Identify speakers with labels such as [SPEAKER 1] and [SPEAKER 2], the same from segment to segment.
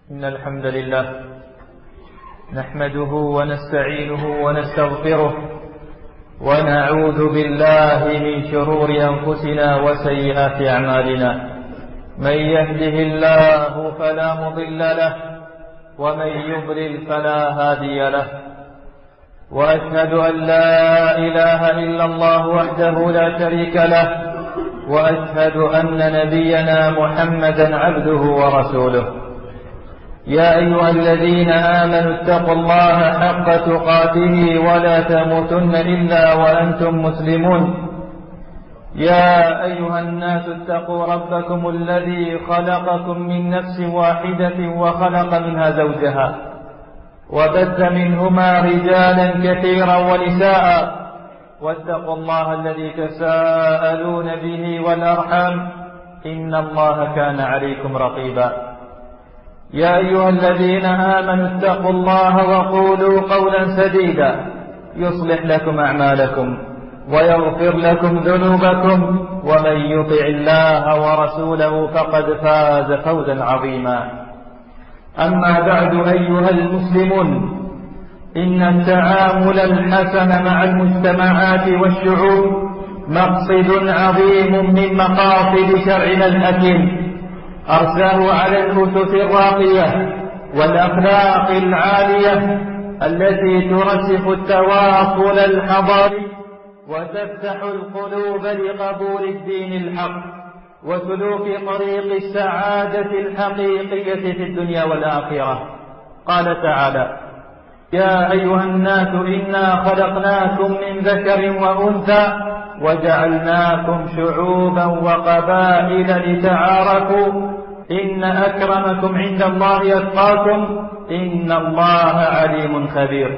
[SPEAKER 1] إن الحمد لله نحمده ونستعينه ونستغفره ونعوذ بالله من شرور أنفسنا وسيئات أعمالنا. من يهده الله فلا مضل له ومن يضلل فلا هادي له، وأشهد أن لا إله إلا الله وحده لا شريك له، وأشهد أن نبينا محمدا عبده ورسوله. يا أيها الذين آمنوا اتقوا الله حق تقاته ولا تموتن إلا وأنتم مسلمون. يا أيها الناس اتقوا ربكم الذي خلقكم من نفس واحدة وخلق منها زوجها وبث منهما رجالا كثيرا ونساء، واتقوا الله الذي تساءلون به والأرحام إن الله كان عليكم رقيبا. يا أيها الذين آمنوا اتقوا الله وقولوا قولا سديدا يصلح لكم أعمالكم ويغفر لكم ذنوبكم، ومن يطع الله ورسوله فقد فاز فوزا عظيما. أما بعد أيها المسلمون، إن التعامل الحسن مع المجتمعات والشعوب مقصد عظيم من مقاصد شرعنا الحكيم، أرساه على الأسس الراقية والأخلاق العالية التي ترسخ التواصل الحضاري وتفتح القلوب لقبول الدين الحق وسلوك طريق السعادة الحقيقية في الدنيا والآخرة. قال تعالى: يا أيها الناس إنا خلقناكم من ذكر وأنثى وجعلناكم شعوبا وقبائل لتعارفوا إن أكرمكم عند الله أتقاكم إن الله عليم خبير.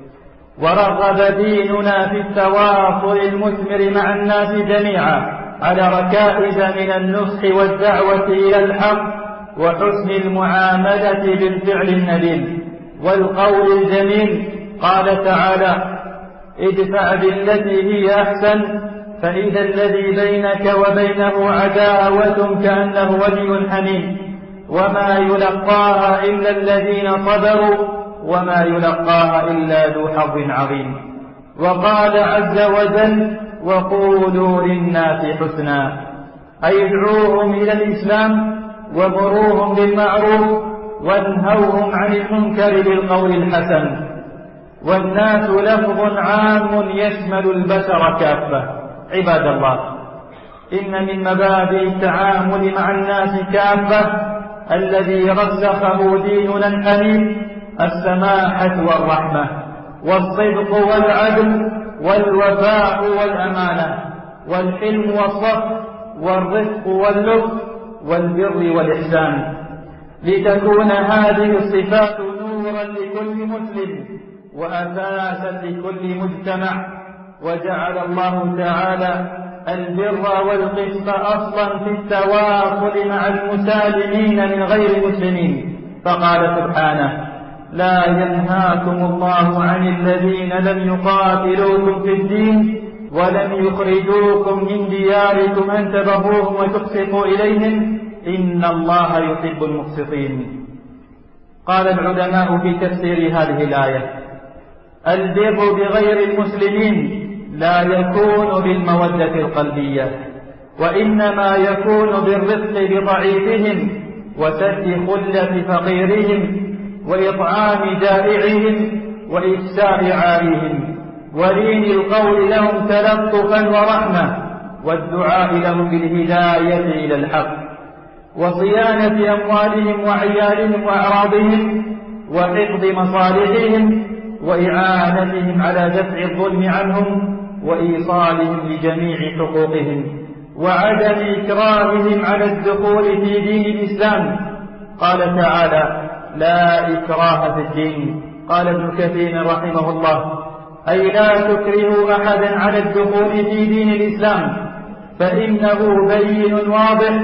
[SPEAKER 1] ورغب ديننا في التواصل المثمر مع الناس جميعا على ركائز من النصح والدعوة إلى الحق وحسن المعاملة بالفعل النبيل والقول الجميل. قال تعالى: ادفع بالتي هي أحسن فإذا الذي بينك وبينه عداوة كأنه ولي حميم وما يلقاها إلا الذين صبروا وما يلقاها إلا ذو حظ عظيم. وقال عز وجل: وقولوا للناس حسنا، أي ادعوهم إلى الإسلام ومروهم بالمعروف وانهوهم عن المنكر بالقول الحسن. والناس لفظ عام يشمل البشر كافة. عباد الله، إن من مبادئ التعامل مع الناس كافة الذي رسخه ديننا الحنيف السماحة والرحمة والصدق والعدل والوفاء والأمانة والحلم والصف والرفق واللطف والبر والإحسان، لتكون هذه الصفات نورا لكل مسلم وأساسا لكل مجتمع. وجعل الله تعالى البر والقسط أصلا في التواصل مع المسالمين من غير المسلمين، فقال سبحانه: لا ينهاكم الله عن الذين لم يقاتلوكم في الدين ولم يخرجوكم من دياركم أن تبروهم وتقسطوا إليهم إن الله يحب المقسطين. قال العلماء في تفسير هذه الآية: البر بغير المسلمين لا يكون بالمودة القلبية، وإنما يكون بالرفق بضعيفهم وسد خلة فقيرهم وإطعام جائعهم وإكساء عاريهم ولين القول لهم تلطفا ورحمة والدعاء لهم بالهداية إلى الحق وصيانة أموالهم وعيالهم وأعراضهم وحفظ مصالحهم وإعانتهم على دفع الظلم عنهم وإيصالهم لجميع حقوقهم وعدم إكراههم على الدخول في دين الإسلام. قال تعالى: لا إكراه في الدين. قال ابن كثير رحمه الله: أي لا تكرهوا أحدا على الدخول في دين الإسلام، فإنه بين واضح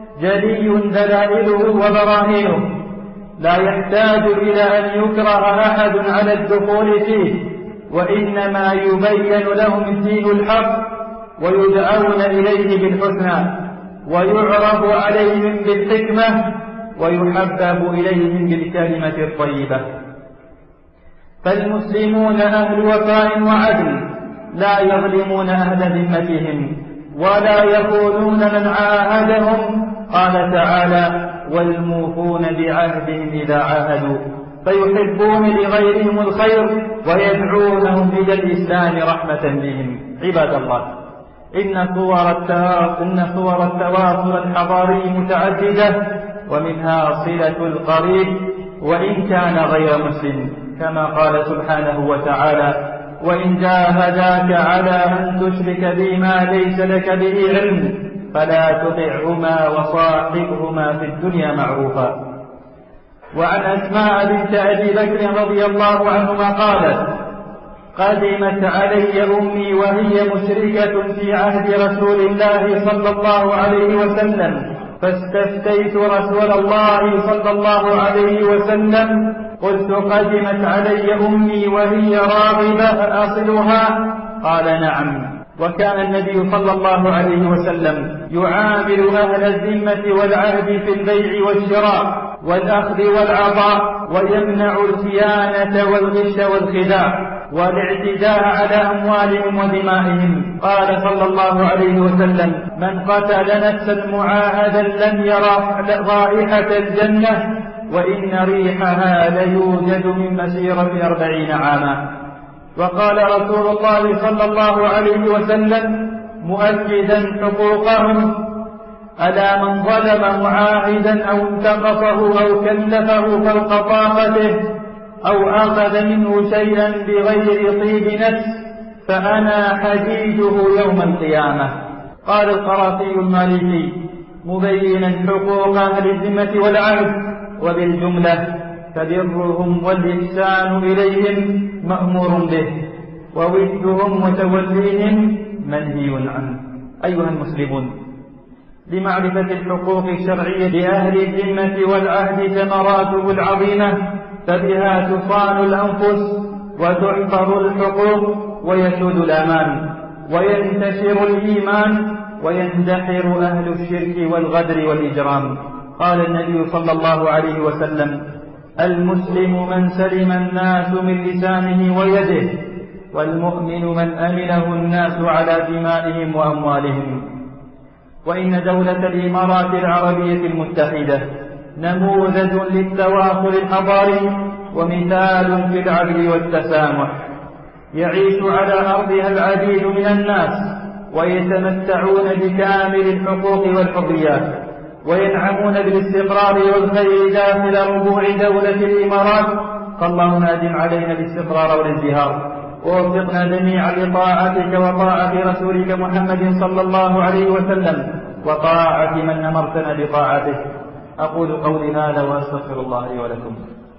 [SPEAKER 1] جلي دلائله وبراهينه، لا يحتاج إلى أن يكره أحد على الدخول فيه، وإنما يبين لهم الدين الحق ويدعون إليه بالحسنى ويعرض عليهم بالحكمة ويحبب إليهم بالكلمة الطيبة. فالمسلمون أهل وفاء وعدل، لا يظلمون أهل ذمتهم ولا يخونون من عاهدهم. قال تعالى: والموفون بعهدهم إذا عاهدوا، فيحبون لغيرهم الخير ويدعونهم إلى الإسلام رحمة بهم. عباد الله، إن صور التواصل الحضاري متعددة، ومنها صلة القريب وإن كان غير مسلم، كما قال سبحانه وتعالى: وإن جاهداك على أن تشرك بي ما ليس لك به علم فلا تطعهما وصاحبهما في الدنيا معروفا. وعن أسماء بنت أبي بكر رضي الله عنهما قالت: قدمت علي أمي وهي مشركة في عهد رسول الله صلى الله عليه وسلم، فاستفتيت رسول الله صلى الله عليه وسلم، قلت: قدمت علي أمي وهي راغبة أصلها؟ قال: نعم. وكان النبي صلى الله عليه وسلم يعامل أهل الذمة والعهد في البيع والشراء والأخذ والعطاء، ويمنع الخيانة والغش والخداع والاعتداء على أموالهم ودمائهم. قال صلى الله عليه وسلم: من قتل نفسا معاهدا لم يرى رائحة الجنة، وإن ريحها ليوجد من مسيرة 40 عاما. وقال رسول الله صلى الله عليه وسلم مؤكدا حقوقهم: ألا من ظلم معاهدا أو انتقصه أو كلفه فوق طاقته أو أخذ منه شيئا بغير طيب نفس فأنا حديده يوم القيامة. قال القرافي المالكي مبينا حقوق أهل الذمة والعهد: وبالجملة فبرهم والإحسان إليهم مأمور به، وودهم وتوليهم منهي عنه. أيها المسلمون، لمعرفة الحقوق الشرعية لأهل الذمة والعهد ثمراته العظيمة، فبها تصان الأنفس وتحفظ الحقوق ويسود الأمان وينتشر الإيمان ويندحر أهل الشرك والغدر والإجرام. قال النبي صلى الله عليه وسلم: المسلم من سلم الناس من لسانه ويده، والمؤمن من أمنه الناس على دمائهم وأموالهم. وإن دولة الإمارات العربية المتحدة نموذج للتواصل الحضاري ومثال في العدل والتسامح. يعيش على أرضها العديد من الناس ويتمتعون بكامل الحقوق والحريات، وينعمون بالاستقرار والخير داخل ربوع دولة الإمارات. فاللهم أدم علينا الاستقرار والازدهار، ووفقنا جميعا لطاعتك وطاعة رسولك محمد صلى الله عليه وسلم، وطاعة من أمرتنا بطاعته. أقول قولي هذا وأستغفر الله لي ولكم.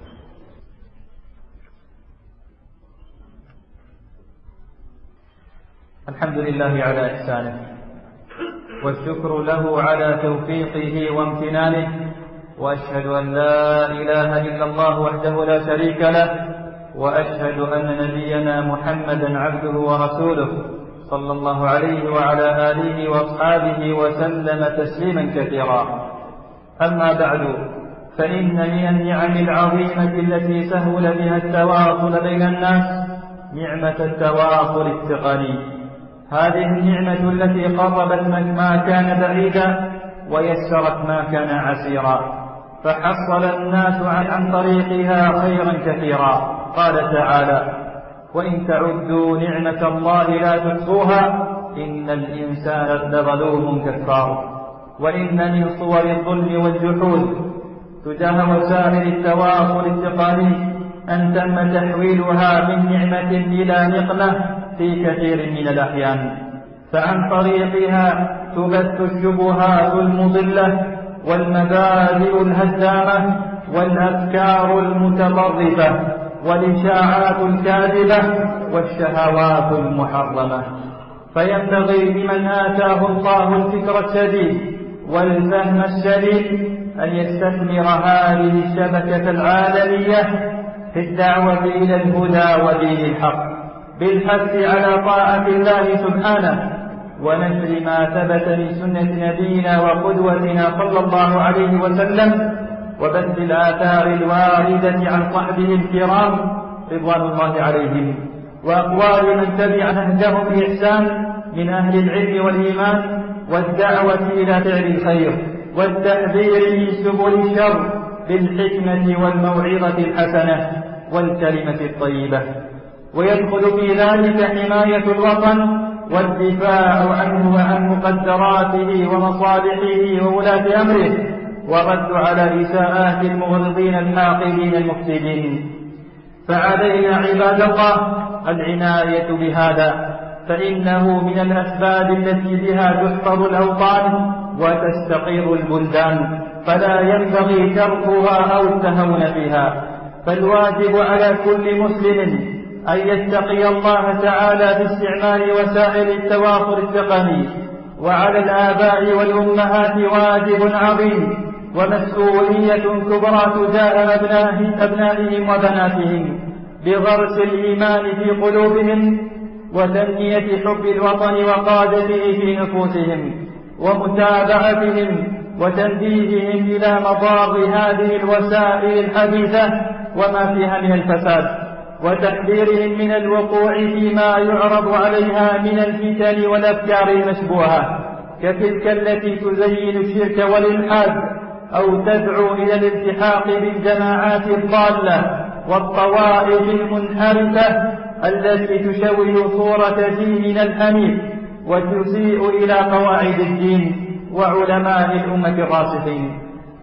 [SPEAKER 1] الحمد لله على إحسانه، والشكر له على توفيقه وامتنانه، وأشهد أن لا إله إلا الله وحده لا شريك له، وأشهد أن نبينا محمدا عبده ورسوله صلى الله عليه وعلى آله وأصحابه وسلم تسليما كثيرا. أما بعد، فإن من النعم العظيمة التي سهل بها التواصل بين الناس نعمة التواصل التقني. هذه النعمة التي قربت ما كان بعيدا ويسرت ما كان عسيرا، فحصل الناس عن طريقها خيرا كثيرا. قال تعالى: وإن تعدوا نعمة الله لا تحصوها إن الإنسان لظلوم كفار. وإن من صور الظلم والجحود تجاه وسائل التواصل التقني أن تم تحويلها من نعمة إلى نقمة في كثير من الأحيان، فعن طريقها تبث الشبهات المضلة والمبادئ الهدامة والأفكار المتطرفة والإشاعات الكاذبة والشهوات المحرمة. فينبغي لمن آتاه الله الفكر السديد والفهم السليم أن يستثمر هذه الشبكة العالمية في الدعوة إلى الهدى ودين الحق، بالحث على طاعة الله سبحانه ونشر ما ثبت من سنة نبينا وقدوتنا صلى الله عليه وسلم، وبث الآثار الواردة عن صحبه الكرام رضوان الله عليهم، وأقوال من تبع نهجهم بإحسان من أهل العلم والإيمان والدعوة إلى فعل الخير والتحذير من سبل الشر بالحكمة والموعظة الحسنة والكلمة الطيبة. ويدخل في ذلك حماية الوطن والدفاع عنه وعن مقدراته ومصالحه وولاة أمره، والرد على إساءات المغرضين الحاقدين المفسدين. فعلينا عباد الله العناية بهذا، فإنه من الأسباب التي بها تحفظ الأوطان وتستقر البلدان، فلا ينبغي تركها أو التهون فيها. فالواجب على كل مسلم أن يتقي الله تعالى في استعمال وسائل التواصل التقني، وعلى الآباء والأمهات واجب عظيم ومسؤولية كبرى تجاه أبنائهم وبناتهم بغرس الإيمان في قلوبهم وتنمية حب الوطن وقادته في نفوسهم ومتابعتهم وتنبيههم إلى مضار هذه الوسائل الحديثة وما فيها من الفساد، وتحذيرهم من الوقوع فيما يعرض عليها من الفتن والأفكار المشبوهة كتلك التي تزين الشرك والإلحاد أو تدعو إلى الالتحاق بالجماعات الضالة والطوائف المنحرفة التي تشوه صورة ديننا الحنيف وتسيء إلى قواعد الدين وعلماء الأمة الراسخين.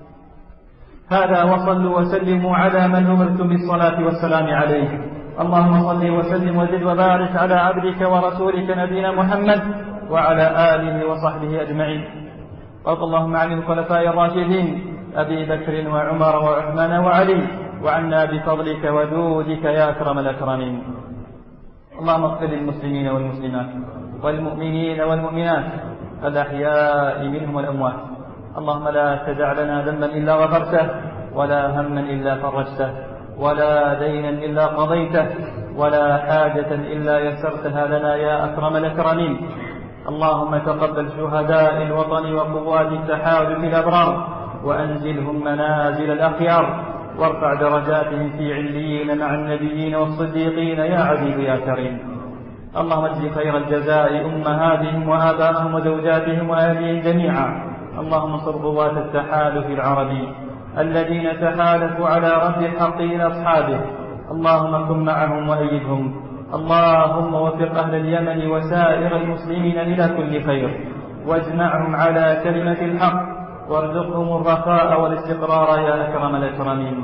[SPEAKER 1] هذا وصلوا وسلموا على من أمرتم بالصلاة والسلام عليه. اللهم صل وسلم وزد وبارك على عبدك ورسولك نبينا محمد وعلى آله وصحبه أجمعين. وارض اللهم عن الخلفاء الراشدين أبي بكر وعمر وعثمان وعلي، وعنا بفضلك وجودك يا أكرم الأكرمين. اللهم اغفر للمسلمين والمسلمات والمؤمنين والمؤمنات الأحياء منهم والأموات. اللهم لا تدع لنا ذنبا إلا غفرته، ولا هما إلا فرجته، ولا دينا إلا قضيته، ولا حاجة إلا يسرتها لنا يا أكرم الأكرمين. اللهم تقبل شهداء الوطن وقوات التحالف الأبرار وأنزلهم منازل الأخيار، وارفع درجاتهم في عليين مع النبيين والصديقين يا عزيز يا كريم. اللهم اجزي خير الجزاء أمهاتهم وآبائهم وزوجاتهم وأهلهم جميعا. اللهم انصر قوات التحالف العربي الذين تحالفوا على رد الحق إلى أصحابه. اللهم كن معهم وأيدهم. اللهم وفق أهل اليمن وسائر المسلمين إلى كل خير، واجمعهم على كلمة الحق، وارزقهم الرخاء والاستقرار يا أكرم الأكرمين.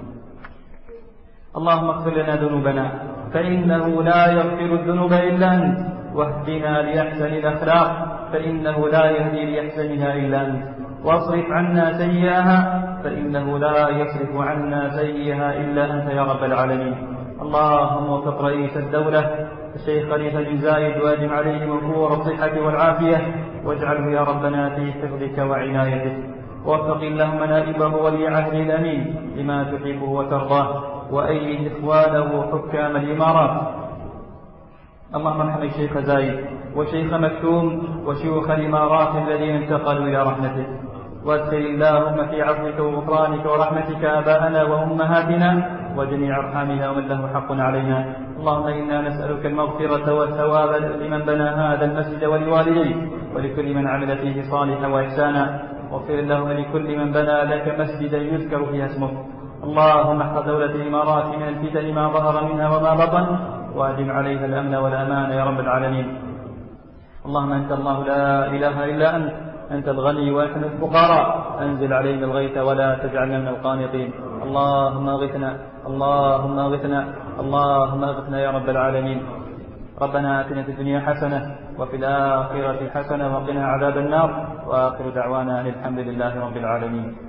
[SPEAKER 1] اللهم اغفر لنا ذنوبنا فإنه لا يغفر الذنوب إلا أنت، واهدنا لأحسن الأخلاق فإنه لا يهدي لأحسنها إلا أنت، واصرف عنا سيئها فإنه لا يصرف عنا سيئها إلا أنت يا رب العالمين. اللهم وفق رئيس الدولة الشيخ خليفة بن زايد وأدم عليه وفور الصحة والعافية، واجعله يا ربنا في حفظك وعنايتك. ووفق اللهم نائبه ولي عهده الأمين لما تحبه وترضاه، وأيد إخوانه حكام الإمارات. اللهم ارحم الشيخ زايد وشيخ مكتوم وشيوخ الإمارات الذين انتقلوا إلى رحمتك، وادخل اللهم في عفوك وغفرانك ورحمتك آباءنا وأمهاتنا وجميع أرحامنا ومن له حق علينا. اللهم إنا نسألك المغفرة والثواب لمن بنى هذا المسجد ولوالديه ولكل من عمل فيه صالحا وإحسانا. واغفر اللهم لكل من بنى لك مسجدا يذكر فيها اسمك. اللهم احفظ دولة الإمارات من الفتن ما ظهر منها وما بطن، وأدم عليها الأمن والأمان يا رب العالمين. اللهم أنت الله لا إله إلا أنت، أنت الغني ونحن الفقراء، أنزل علينا الغيث ولا تجعلنا من القانطين. اللهم اغثنا اللهم اغثنا اللهم اغثنا يا رب العالمين. ربنا آتنا في الدنيا حسنة وفي الآخرة حسنة وقنا عذاب النار، وآخر دعوانا أن الحمد لله رب العالمين.